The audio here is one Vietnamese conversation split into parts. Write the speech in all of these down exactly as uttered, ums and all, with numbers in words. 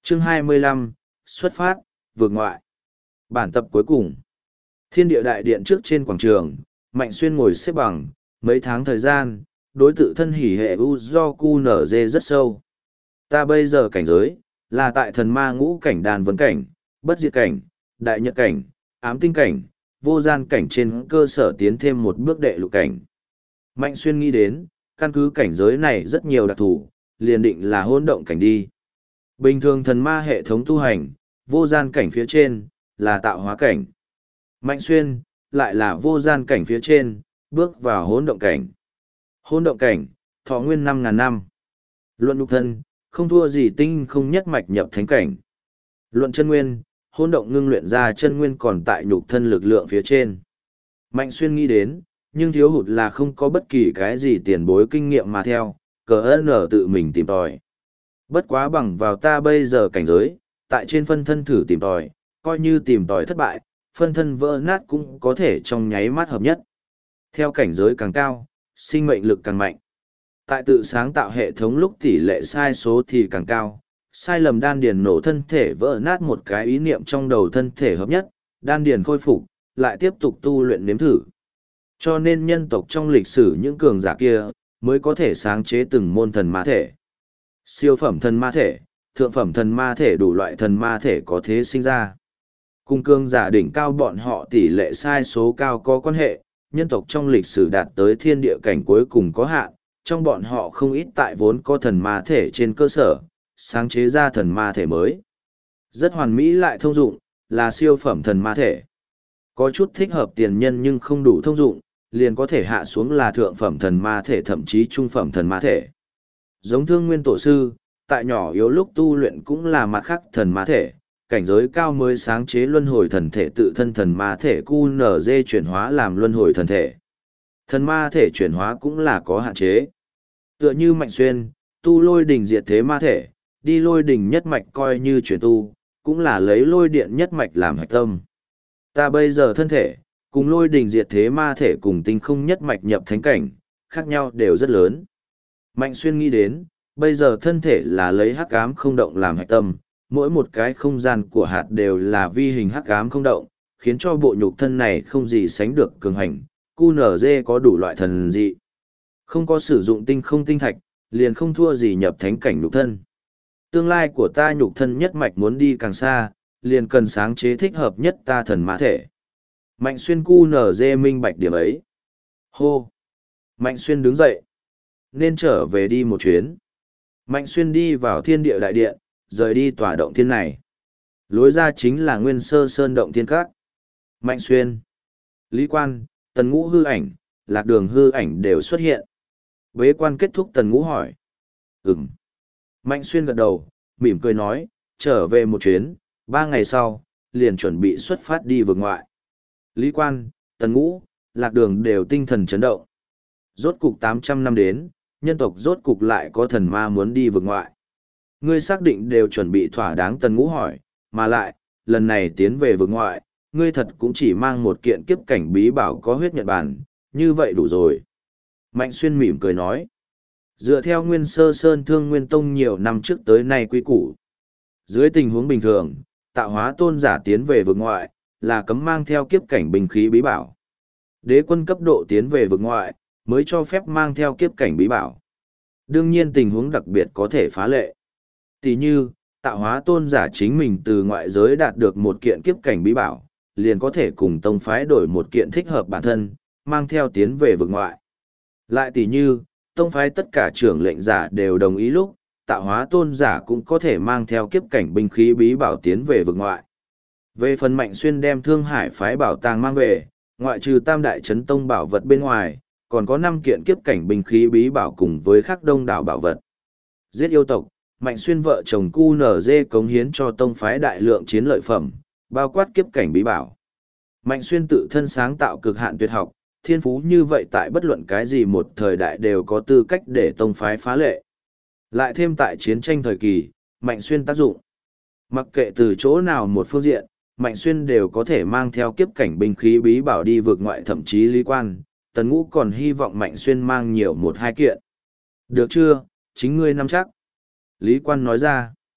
Chương hai mươi lăm, xuất phát, vượt ngoại. Bản tập cuối cùng. Thiên địa đại điện trước trên quảng trường, Mạnh Xuyên ngồi xếp bằng, mấy tháng thời gian, đối tự thân hỉ hệ u do cu nở dê rất sâu. Ta bây giờ cảnh giới, là tại thần ma ngũ cảnh đàn vấn cảnh, bất diệt cảnh, đại nhật cảnh, ám tinh cảnh, vô gian cảnh trên cơ sở tiến thêm một bước đệ lục cảnh. Mạnh Xuyên nghĩ đến, căn cứ cảnh giới này rất nhiều đặc thù, liền định là hỗn động cảnh đi. Bình thường thần ma hệ thống tu hành, vô gian cảnh phía trên, là tạo hóa cảnh. Mạnh Xuyên, lại là vô gian cảnh phía trên, bước vào hỗn động cảnh. Hỗn động cảnh, thọ nguyên năm ngàn năm. Luận nhục thân, không thua gì tinh không nhất mạch nhập thánh cảnh. Luận chân nguyên, hỗn động ngưng luyện ra chân nguyên còn tại nhục thân lực lượng phía trên. Mạnh Xuyên nghĩ đến, nhưng thiếu hụt là không có bất kỳ cái gì tiền bối kinh nghiệm mà theo, cờ ơn ở tự mình tìm tòi. Bất quá bằng vào ta bây giờ cảnh giới, tại trên phân thân thử tìm tòi, coi như tìm tòi thất bại, phân thân vỡ nát cũng có thể trong nháy mắt hợp nhất. Theo cảnh giới càng cao, sinh mệnh lực càng mạnh. Tại tự sáng tạo hệ thống lúc tỷ lệ sai số thì càng cao, sai lầm đan điền nổ thân thể vỡ nát một cái ý niệm trong đầu thân thể hợp nhất, đan điền khôi phục, lại tiếp tục tu luyện nếm thử. Cho nên nhân tộc trong lịch sử những cường giả kia, mới có thể sáng chế từng môn thần ma thể. Siêu phẩm thần ma thể, thượng phẩm thần ma thể đủ loại thần ma thể có thế sinh ra. Cùng cường giả đỉnh cao bọn họ tỷ lệ sai số cao có quan hệ, nhân tộc trong lịch sử đạt tới thiên địa cảnh cuối cùng có hạn, trong bọn họ không ít tại vốn có thần ma thể trên cơ sở, sáng chế ra thần ma thể mới. Rất hoàn mỹ lại thông dụng, là siêu phẩm thần ma thể. Có chút thích hợp tiền nhân nhưng không đủ thông dụng, liền có thể hạ xuống là thượng phẩm thần ma thể thậm chí trung phẩm thần ma thể. Giống Thương Nguyên Tổ Sư, tại nhỏ yếu lúc tu luyện cũng là mặt khác thần ma thể, cảnh giới cao mới sáng chế luân hồi thần thể tự thân thần ma thể cu nở dê chuyển hóa làm luân hồi thần thể. Thần ma thể chuyển hóa cũng là có hạn chế. Tựa như Mạnh Xuyên, tu lôi đỉnh diệt thế ma thể, đi lôi đỉnh nhất mạch coi như chuyển tu, cũng là lấy lôi điện nhất mạch làm hạch tâm. Ta bây giờ thân thể, cùng lôi đỉnh diệt thế ma thể cùng tinh không nhất mạch nhập thánh cảnh, khác nhau đều rất lớn. Mạnh Xuyên nghĩ đến, bây giờ thân thể là lấy hắc ám không động làm hạch tâm, mỗi một cái không gian của hạt đều là vi hình hắc ám không động, khiến cho bộ nhục thân này không gì sánh được cường hành, cu nở dê có đủ loại thần dị. Không có sử dụng tinh không tinh thạch, liền không thua gì nhập thánh cảnh nhục thân. Tương lai của ta nhục thân nhất mạch muốn đi càng xa, liền cần sáng chế thích hợp nhất ta thần mã thể. Mạnh Xuyên cu nở dê minh bạch điểm ấy. Hô! Mạnh Xuyên đứng dậy. Nên trở về đi một chuyến. Mạnh Xuyên đi vào thiên địa đại điện, rời đi tòa động thiên này. Lối ra chính là Nguyên Sơ Sơn động thiên các. Mạnh Xuyên, Lý Quan, Tần Ngũ hư ảnh, Lạc Đường hư ảnh đều xuất hiện. Bế quan kết thúc, Tần Ngũ hỏi. Ừm. Mạnh Xuyên gật đầu, mỉm cười nói, trở về một chuyến, ba ngày sau, liền chuẩn bị xuất phát đi vượt ngoại. Lý Quan, Tần Ngũ, Lạc Đường đều tinh thần chấn động. Rốt cục tám trăm năm đến, nhân tộc rốt cục lại có thần ma muốn đi vượt ngoại. Ngươi xác định đều chuẩn bị thỏa đáng, Tần Ngũ hỏi, mà lại, lần này tiến về vượt ngoại, ngươi thật cũng chỉ mang một kiện kiếp cảnh bí bảo có huyết nhật bản, như vậy đủ rồi. Mạnh Xuyên mỉm cười nói, dựa theo Nguyên Sơ Sơn Thương Nguyên Tông nhiều năm trước tới nay quy củ. Dưới tình huống bình thường, tạo hóa tôn giả tiến về vượt ngoại, là cấm mang theo kiếp cảnh binh khí bí bảo. Đế quân cấp độ tiến về vượt ngoại, mới cho phép mang theo kiếp cảnh bí bảo. Đương nhiên tình huống đặc biệt có thể phá lệ. Tỷ như, tạo hóa tôn giả chính mình từ ngoại giới đạt được một kiện kiếp cảnh bí bảo, liền có thể cùng tông phái đổi một kiện thích hợp bản thân, mang theo tiến về vực ngoại. Lại tỷ như, tông phái tất cả trưởng lệnh giả đều đồng ý lúc, tạo hóa tôn giả cũng có thể mang theo kiếp cảnh binh khí bí bảo tiến về vực ngoại. Về phần Mạnh Xuyên đem Thương Hải phái bảo tàng mang về, ngoại trừ tam đại chấn tông bảo vật bên ngoài, còn có năm kiện kiếp cảnh binh khí bí bảo cùng với khắc đông đảo bảo vật. Giết yêu tộc, Mạnh Xuyên vợ chồng cu nở dê cống hiến cho tông phái đại lượng chiến lợi phẩm, bao quát kiếp cảnh bí bảo. Mạnh Xuyên tự thân sáng tạo cực hạn tuyệt học, thiên phú như vậy tại bất luận cái gì một thời đại đều có tư cách để tông phái phá lệ. Lại thêm tại chiến tranh thời kỳ, Mạnh Xuyên tác dụng. Mặc kệ từ chỗ nào một phương diện, Mạnh Xuyên đều có thể mang theo kiếp cảnh binh khí bí bảo đi vượt ngoại, thậm chí Lý Quan, Tần Ngũ còn hy vọng Mạnh Xuyên mang nhiều một hai kiện. Được chưa, chính ngươi nắm chắc. Lý Quan nói ra.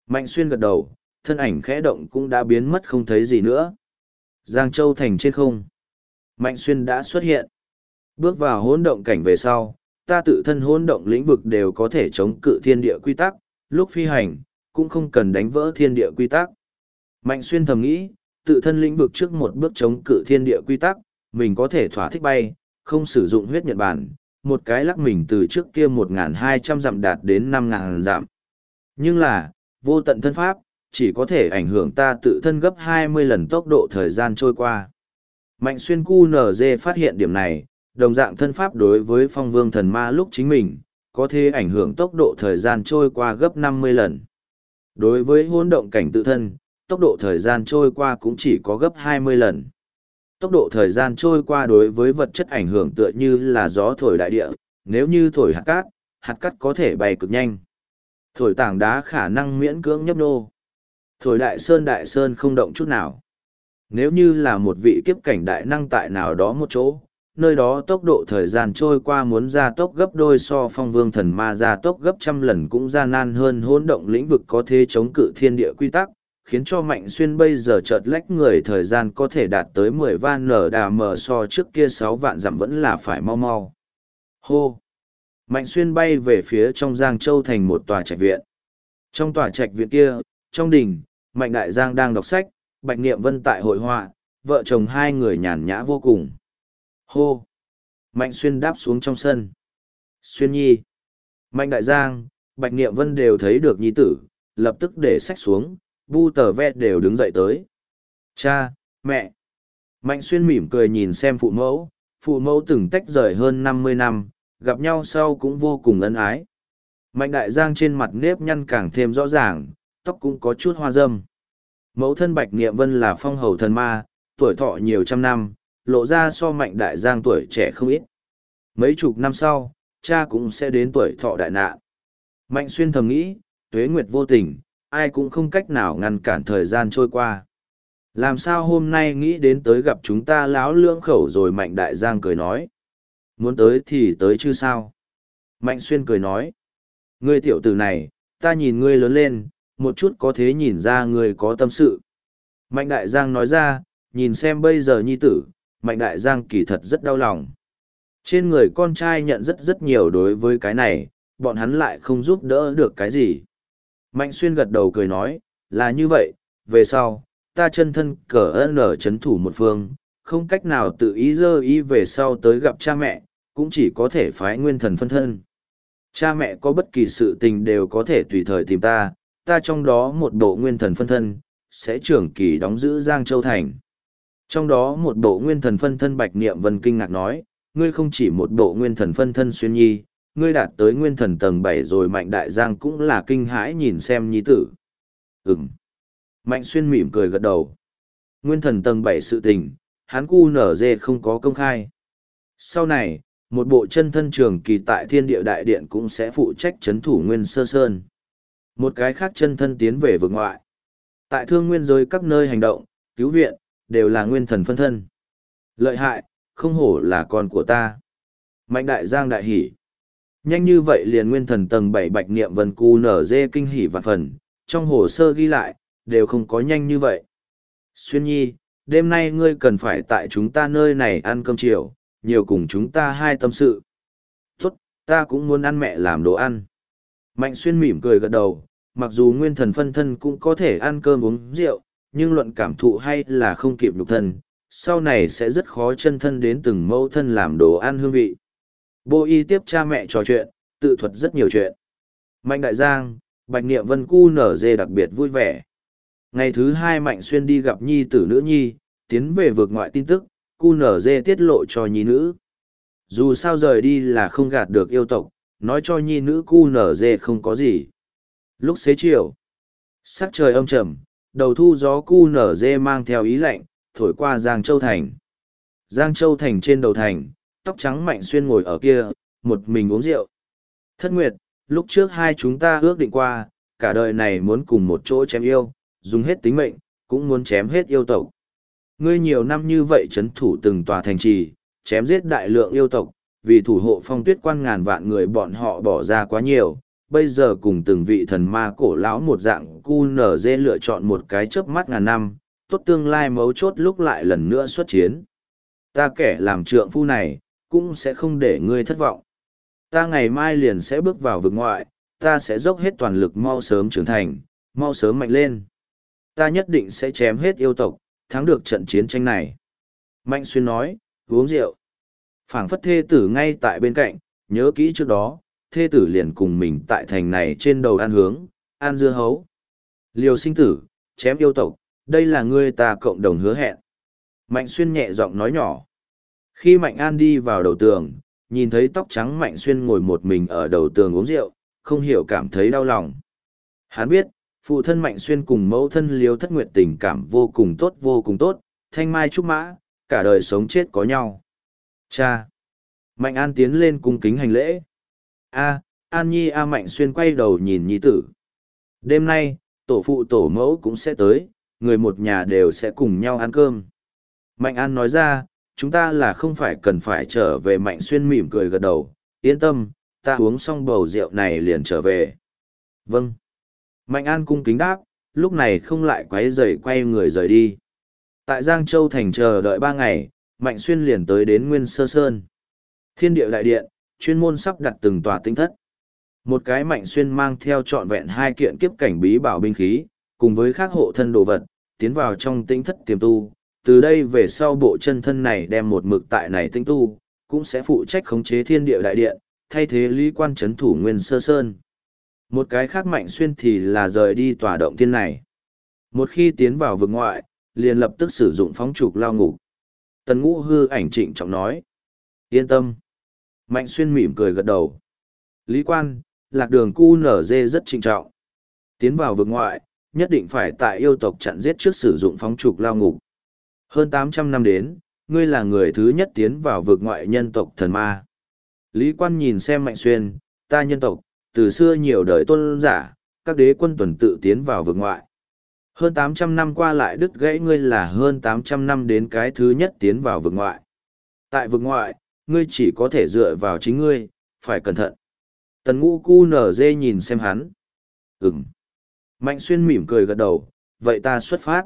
Mạnh Xuyên gật đầu, thân ảnh khẽ động cũng đã biến mất không thấy gì nữa. Giang Châu thành trên không. Mạnh Xuyên đã xuất hiện. Bước vào hỗn động cảnh về sau, ta tự thân hỗn động lĩnh vực đều có thể chống cự thiên địa quy tắc, lúc phi hành, cũng không cần đánh vỡ thiên địa quy tắc. Mạnh Xuyên thầm nghĩ, tự thân lĩnh vực trước một bước chống cự thiên địa quy tắc, mình có thể thỏa thích bay, không sử dụng huyết nhật bản, một cái lắc mình từ trước kia một nghìn hai trăm dặm đạt đến năm nghìn dặm. Nhưng là, vô tận thân pháp, chỉ có thể ảnh hưởng ta tự thân gấp hai mươi lần tốc độ thời gian trôi qua. Mạnh Xuyên Q N Z phát hiện điểm này, đồng dạng thân pháp đối với phong vương thần ma lúc chính mình, có thể ảnh hưởng tốc độ thời gian trôi qua gấp năm mươi lần. Đối với hỗn động cảnh tự thân, tốc độ thời gian trôi qua cũng chỉ có gấp hai mươi lần. Tốc độ thời gian trôi qua đối với vật chất ảnh hưởng tựa như là gió thổi đại địa, nếu như thổi hạt cát, hạt cát có thể bay cực nhanh. Thổi tảng đá khả năng miễn cưỡng nhấp nô. Thổi đại sơn đại sơn không động chút nào. Nếu như là một vị kiếp cảnh đại năng tại nào đó một chỗ, nơi đó tốc độ thời gian trôi qua muốn gia tốc gấp đôi so phong vương thần ma gia tốc gấp trăm lần cũng gian nan hơn hỗn động lĩnh vực có thể chống cự thiên địa quy tắc, khiến cho Mạnh Xuyên bây giờ chợt lách người thời gian có thể đạt tới mười van nở đà mờ so trước kia sáu vạn dặm vẫn là phải mau mau. Hô! Mạnh Xuyên bay về phía trong Giang Châu thành một tòa trạch viện. Trong tòa trạch viện kia, trong đình, Mạnh Đại Giang đang đọc sách, Bạch Niệm Vân tại hội họa, vợ chồng hai người nhàn nhã vô cùng. Hô! Mạnh Xuyên đáp xuống trong sân. Xuyên nhi! Mạnh Đại Giang, Bạch Niệm Vân đều thấy được nhi tử, lập tức để sách xuống, bu tờ ve đều đứng dậy tới. Cha, mẹ! Mạnh Xuyên mỉm cười nhìn xem phụ mẫu, phụ mẫu từng tách rời hơn năm mươi năm, gặp nhau sau cũng vô cùng ân ái. Mạnh Đại Giang trên mặt nếp nhăn càng thêm rõ ràng, tóc cũng có chút hoa râm. Mẫu thân Bạch Niệm Vân là phong hầu thần ma, tuổi thọ nhiều trăm năm, lộ ra so Mạnh Đại Giang tuổi trẻ không ít. Mấy chục năm sau, cha cũng sẽ đến tuổi thọ đại nạn. Mạnh Xuyên thầm nghĩ, tuế nguyệt vô tình, ai cũng không cách nào ngăn cản thời gian trôi qua. Làm sao hôm nay nghĩ đến tới gặp chúng ta láo lưỡng khẩu rồi? Mạnh Đại Giang cười nói. Muốn tới thì tới chứ sao? Mạnh Xuyên cười nói. Ngươi tiểu tử này, ta nhìn ngươi lớn lên, một chút có thế nhìn ra ngươi có tâm sự. Mạnh Đại Giang nói ra, nhìn xem bây giờ nhi tử, Mạnh Đại Giang kỳ thật rất đau lòng. Trên người con trai nhận rất rất nhiều đối với cái này, bọn hắn lại không giúp đỡ được cái gì. Mạnh Xuyên gật đầu cười nói, là như vậy, về sau, ta chân thân cờ ơn ở chấn thủ một phương, không cách nào tự ý dơ ý về sau tới gặp cha mẹ, cũng chỉ có thể phái nguyên thần phân thân. Cha mẹ có bất kỳ sự tình đều có thể tùy thời tìm ta, ta trong đó một bộ nguyên thần phân thân, sẽ trưởng kỳ đóng giữ Giang Châu Thành. Trong đó một bộ nguyên thần phân thân Bạch Niệm Vân kinh ngạc nói, ngươi không chỉ một bộ nguyên thần phân thân Xuyên nhi, ngươi đạt tới nguyên thần tầng bảy rồi. Mạnh Đại Giang cũng là kinh hãi nhìn xem nhi tử. Ừm. Mạnh Xuyên mỉm cười gật đầu. Nguyên thần tầng bảy sự tình, hắn cu nở dê không có công khai. Sau này, một bộ chân thân trường kỳ tại thiên địa đại điện cũng sẽ phụ trách chấn thủ Nguyên Sơ Sơn. Một cái khác chân thân tiến về vực ngoại. Tại thương nguyên giới các nơi hành động, cứu viện, đều là nguyên thần phân thân. Lợi hại, không hổ là con của ta. Mạnh Đại Giang đại hỉ. Nhanh như vậy liền nguyên thần tầng bảy Bạch Niệm Vân cu nở dê kinh hỉ vạn phần, trong hồ sơ ghi lại, đều không có nhanh như vậy. Xuyên nhi, đêm nay ngươi cần phải tại chúng ta nơi này ăn cơm chiều, nhiều cùng chúng ta hai tâm sự. Tốt, ta cũng muốn ăn mẹ làm đồ ăn. Mạnh Xuyên mỉm cười gật đầu, mặc dù nguyên thần phân thân cũng có thể ăn cơm uống rượu, nhưng luận cảm thụ hay là không kịp nhục thân, sau này sẽ rất khó chân thân đến từng mẫu thân làm đồ ăn hương vị. Bô y tiếp cha mẹ trò chuyện, tự thuật rất nhiều chuyện. Mạnh Đại Giang, Bạch Niệm Vân cu nở dê đặc biệt vui vẻ. Ngày thứ hai Mạnh Xuyên đi gặp nhi tử nữ nhi, tiến về vượt ngoại tin tức, cu nở dê tiết lộ cho nhi nữ. Dù sao rời đi là không gạt được yêu tộc, nói cho nhi nữ cu nở dê không có gì. Lúc xế chiều, sắc trời âm trầm, đầu thu gió cu nở dê mang theo ý lạnh, thổi qua Giang Châu Thành. Giang Châu Thành trên đầu thành, tóc trắng Mạnh Xuyên ngồi ở kia, một mình uống rượu. Thất Nguyệt, lúc trước hai chúng ta ước định qua, cả đời này muốn cùng một chỗ chém yêu, dùng hết tính mệnh, cũng muốn chém hết yêu tộc. Ngươi nhiều năm như vậy trấn thủ từng tòa thành trì, chém giết đại lượng yêu tộc, vì thủ hộ Phong Tuyết Quan ngàn vạn người bọn họ bỏ ra quá nhiều, bây giờ cùng từng vị thần ma cổ lão một dạng cu nở dê lựa chọn một cái chớp mắt ngàn năm, tốt tương lai mấu chốt lúc lại lần nữa xuất chiến. Ta kẻ làm trượng phu này, cũng sẽ không để ngươi thất vọng. Ta ngày mai liền sẽ bước vào vực ngoại, ta sẽ dốc hết toàn lực mau sớm trưởng thành, mau sớm mạnh lên. Ta nhất định sẽ chém hết yêu tộc, thắng được trận chiến tranh này. Mạnh Xuyên nói, uống rượu. Phảng phất thê tử ngay tại bên cạnh, nhớ kỹ trước đó, thê tử liền cùng mình tại thành này trên đầu ăn hướng, ăn dưa hấu. Liều sinh tử, chém yêu tộc, đây là ngươi ta cộng đồng hứa hẹn. Mạnh Xuyên nhẹ giọng nói nhỏ. Khi Mạnh An đi vào đầu tường, nhìn thấy tóc trắng Mạnh Xuyên ngồi một mình ở đầu tường uống rượu, không hiểu cảm thấy đau lòng. Hắn biết, phụ thân Mạnh Xuyên cùng mẫu thân Liêu Thất Nguyệt tình cảm vô cùng tốt vô cùng tốt, thanh mai trúc mã, cả đời sống chết có nhau. Cha! Mạnh An tiến lên cung kính hành lễ. A, An Nhi A Mạnh Xuyên quay đầu nhìn nhi tử. Đêm nay, tổ phụ tổ mẫu cũng sẽ tới, người một nhà đều sẽ cùng nhau ăn cơm. Mạnh An nói ra, chúng ta là không phải cần phải trở về. Mạnh Xuyên mỉm cười gật đầu, yên tâm, ta uống xong bầu rượu này liền trở về. Vâng. Mạnh An cung kính đáp, lúc này không lại quấy rầy quay người rời đi. Tại Giang Châu thành chờ đợi ba ngày, Mạnh Xuyên liền tới đến Nguyên Sơ Sơn. Thiên địa đại điện, chuyên môn sắp đặt từng tòa tinh thất. Một cái Mạnh Xuyên mang theo trọn vẹn hai kiện kiếp cảnh bí bảo binh khí, cùng với các hộ thân đồ vật, tiến vào trong tinh thất tiềm tu. Từ đây về sau bộ chân thân này đem một mực tại này tinh tu, cũng sẽ phụ trách khống chế thiên địa đại điện, thay thế Lý Quan trấn thủ Nguyên Sơ Sơn. Một cái khác Mạnh Xuyên thì là rời đi tòa động thiên này. Một khi tiến vào vực ngoại, liền lập tức sử dụng phóng trục lao ngục. Tần Ngũ hư ảnh trịnh trọng nói. Yên tâm. Mạnh Xuyên mỉm cười gật đầu. Lý Quan, lạc đường cu nở dê rất trịnh trọng. Tiến vào vực ngoại, nhất định phải tại yêu tộc chặn giết trước sử dụng phóng trục lao ngục. Hơn tám trăm năm đến, ngươi là người thứ nhất tiến vào vực ngoại nhân tộc thần ma. Lý Quan nhìn xem Mạnh Xuyên, ta nhân tộc, từ xưa nhiều đời tôn giả, các đế quân tuần tự tiến vào vực ngoại. Hơn tám trăm năm qua lại đứt gãy ngươi là hơn tám trăm năm đến cái thứ nhất tiến vào vực ngoại. Tại vực ngoại, ngươi chỉ có thể dựa vào chính ngươi, phải cẩn thận. Tần Ngũ cu nở dê nhìn xem hắn. Ừm. Mạnh Xuyên mỉm cười gật đầu, vậy ta xuất phát.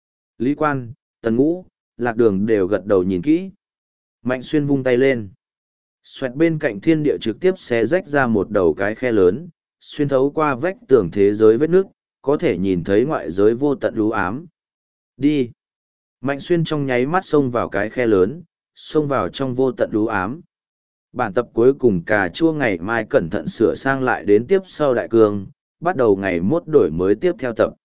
Lý Quan, Tần Ngũ, Lạc Đường đều gật đầu nhìn kỹ. Mạnh Xuyên vung tay lên. Xoẹt bên cạnh thiên địa trực tiếp xé rách ra một đầu cái khe lớn, xuyên thấu qua vách tường thế giới vết nước, có thể nhìn thấy ngoại giới vô tận u ám. Đi. Mạnh Xuyên trong nháy mắt xông vào cái khe lớn, xông vào trong vô tận u ám. Bản tập cuối cùng cà chua ngày mai cẩn thận sửa sang lại đến tiếp sau đại cương, bắt đầu ngày mốt đổi mới tiếp theo tập.